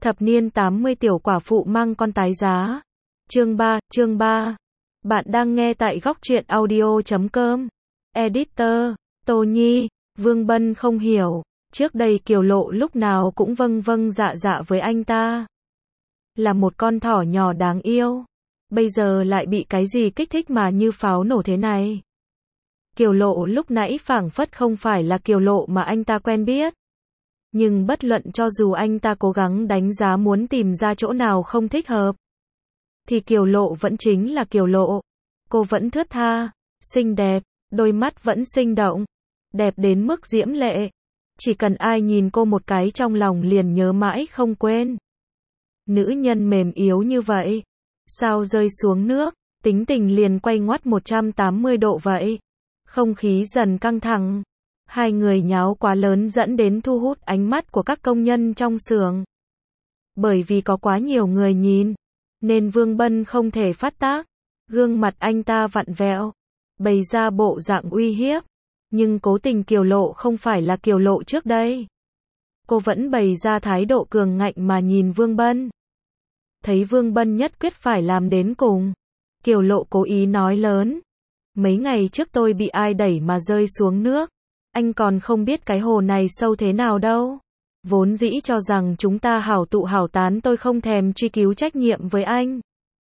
Thập niên 80 tiểu quả phụ mang con tái giá. Chương 3. Bạn đang nghe tại góc truyện audio.com. Editor, Tô Nhi, Vương Bân không hiểu, trước đây Kiều Lộ lúc nào cũng vâng vâng dạ dạ với anh ta. Là một con thỏ nhỏ đáng yêu. Bây giờ lại bị cái gì kích thích mà như pháo nổ thế này. Kiều Lộ lúc nãy phảng phất không phải là Kiều Lộ mà anh ta quen biết. Nhưng bất luận cho dù anh ta cố gắng đánh giá muốn tìm ra chỗ nào không thích hợp, thì Kiều Lộ vẫn chính là Kiều Lộ. Cô vẫn thướt tha, xinh đẹp, đôi mắt vẫn sinh động, đẹp đến mức diễm lệ. Chỉ cần ai nhìn cô một cái trong lòng liền nhớ mãi không quên. Nữ nhân mềm yếu như vậy, sao rơi xuống nước, tính tình liền quay ngoắt 180 độ vậy. Không khí dần căng thẳng. Hai người nháo quá lớn dẫn đến thu hút ánh mắt của các công nhân trong xưởng. Bởi vì có quá nhiều người nhìn, nên Vương Bân không thể phát tác. Gương mặt anh ta vặn vẹo, bày ra bộ dạng uy hiếp. Nhưng cố tình Kiều Lộ không phải là Kiều Lộ trước đây. Cô vẫn bày ra thái độ cường ngạnh mà nhìn Vương Bân. Thấy Vương Bân nhất quyết phải làm đến cùng, Kiều Lộ cố ý nói lớn. Mấy ngày trước tôi bị ai đẩy mà rơi xuống nước. Anh còn không biết cái hồ này sâu thế nào đâu. Vốn dĩ cho rằng chúng ta hảo tụ hảo tán, tôi không thèm truy cứu trách nhiệm với anh.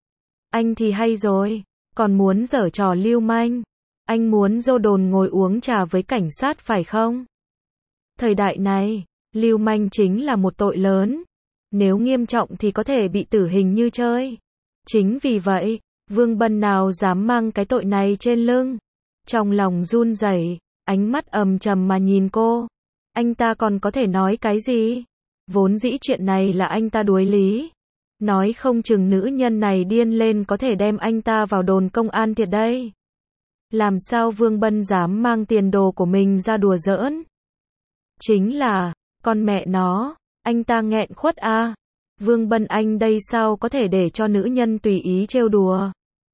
Anh thì hay rồi, còn muốn giở trò lưu manh. Anh muốn dô đồn ngồi uống trà với cảnh sát phải không? Thời đại này, lưu manh chính là một tội lớn. Nếu nghiêm trọng thì có thể bị tử hình như chơi. Chính vì vậy, Vương Bân nào dám mang cái tội này trên lưng. Trong lòng run rẩy, ánh mắt trầm mà nhìn cô. Anh ta còn có thể nói cái gì? Vốn dĩ chuyện này là anh ta đuối lý. Nói không chừng nữ nhân này điên lên có thể đem anh ta vào đồn công an thiệt đây. Làm sao Vương Bân dám mang tiền đồ của mình ra đùa giỡn? Chính là, con mẹ nó, anh ta nghẹn khuất à? Vương Bân anh đây sao có thể để cho nữ nhân tùy ý trêu đùa?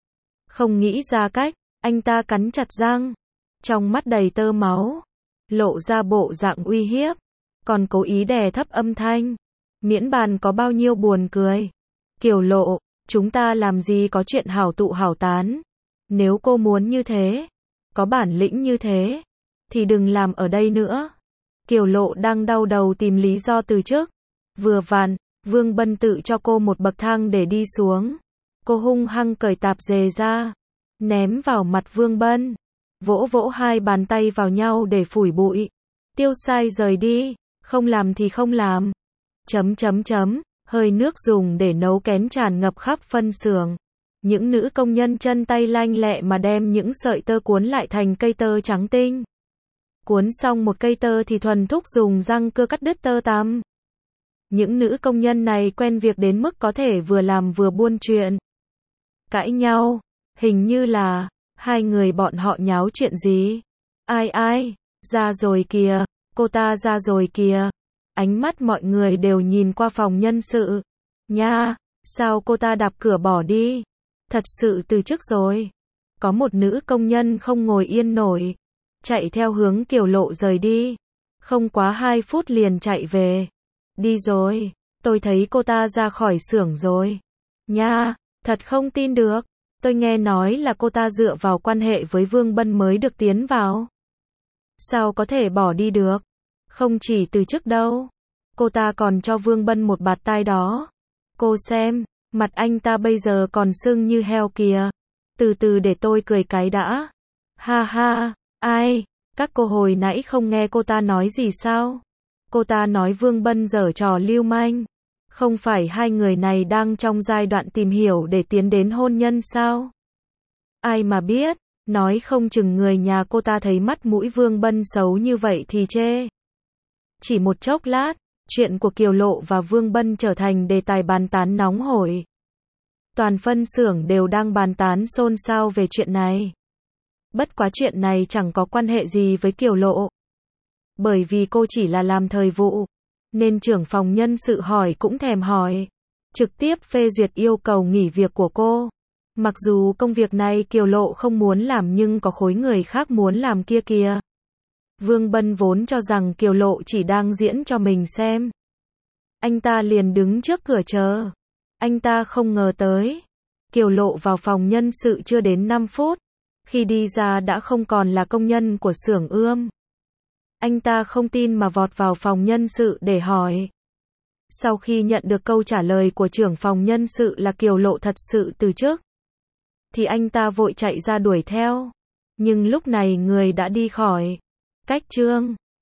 Không nghĩ ra cách, anh ta cắn chặt răng, trong mắt đầy tơ máu, lộ ra bộ dạng uy hiếp, còn cố ý đè thấp âm thanh. Miễn bàn có bao nhiêu buồn cười. Kiều Lộ, chúng ta làm gì có chuyện hảo tụ hảo tán. Nếu cô muốn như thế, có bản lĩnh như thế, thì đừng làm ở đây nữa. Kiều Lộ đang đau đầu tìm lý do từ chức. Vừa vặn, Vương Bân tự cho cô một bậc thang để đi xuống. Cô hung hăng cởi tạp dề ra, ném vào mặt Vương Bân, vỗ vỗ hai bàn tay vào nhau để phủi bụi. Tiêu sai rời đi, không làm thì không làm. Hơi nước dùng để nấu kén tràn ngập khắp phân xưởng. Những nữ công nhân chân tay lanh lẹ mà đem những sợi tơ cuốn lại thành cây tơ trắng tinh. Cuốn xong một cây tơ thì thuần thục dùng răng cưa cắt đứt tơ tằm. Những nữ công nhân này quen việc đến mức có thể vừa làm vừa buôn chuyện. Cãi nhau, hình như là hai người bọn họ nháo chuyện gì? Ai, ra rồi kìa, cô ta ra rồi kìa. Ánh mắt mọi người đều nhìn qua phòng nhân sự. Nha, sao cô ta đạp cửa bỏ đi? Thật sự từ chức rồi. Có một nữ công nhân không ngồi yên nổi, chạy theo hướng Kiều Lộ rời đi. Không quá 2 phút liền chạy về. Đi rồi, tôi thấy cô ta ra khỏi xưởng rồi. Nha, thật không tin được. Tôi nghe nói là cô ta dựa vào quan hệ với Vương Bân mới được tiến vào. Sao có thể bỏ đi được? Không chỉ từ chức đâu. Cô ta còn cho Vương Bân một bạt tai đó. Cô xem, mặt anh ta bây giờ còn sưng như heo kìa. Từ từ để tôi cười cái đã. Ha ha, ai? Các cô hồi nãy không nghe cô ta nói gì sao? Cô ta nói Vương Bân giở trò lưu manh. Không phải hai người này đang trong giai đoạn tìm hiểu để tiến đến hôn nhân sao? Ai mà biết, nói không chừng người nhà cô ta thấy mắt mũi Vương Bân xấu như vậy thì chê. Chỉ một chốc lát, chuyện của Kiều Lộ và Vương Bân trở thành đề tài bàn tán nóng hổi. Toàn phân xưởng đều đang bàn tán xôn xao về chuyện này. Bất quá chuyện này chẳng có quan hệ gì với Kiều Lộ. Bởi vì cô chỉ là làm thời vụ, nên trưởng phòng nhân sự hỏi cũng thèm hỏi. Trực tiếp phê duyệt yêu cầu nghỉ việc của cô. Mặc dù công việc này Kiều Lộ không muốn làm nhưng có khối người khác muốn làm kia kìa. Vương Bân vốn cho rằng Kiều Lộ chỉ đang diễn cho mình xem. Anh ta liền đứng trước cửa chờ. Anh ta không ngờ tới. Kiều Lộ vào phòng nhân sự chưa đến 5 phút. Khi đi ra đã không còn là công nhân của xưởng ươm. Anh ta không tin mà vọt vào phòng nhân sự để hỏi. Sau khi nhận được câu trả lời của trưởng phòng nhân sự là Kiều Lộ thật sự từ chức, thì anh ta vội chạy ra đuổi theo. Nhưng lúc này người đã đi khỏi. Cách chương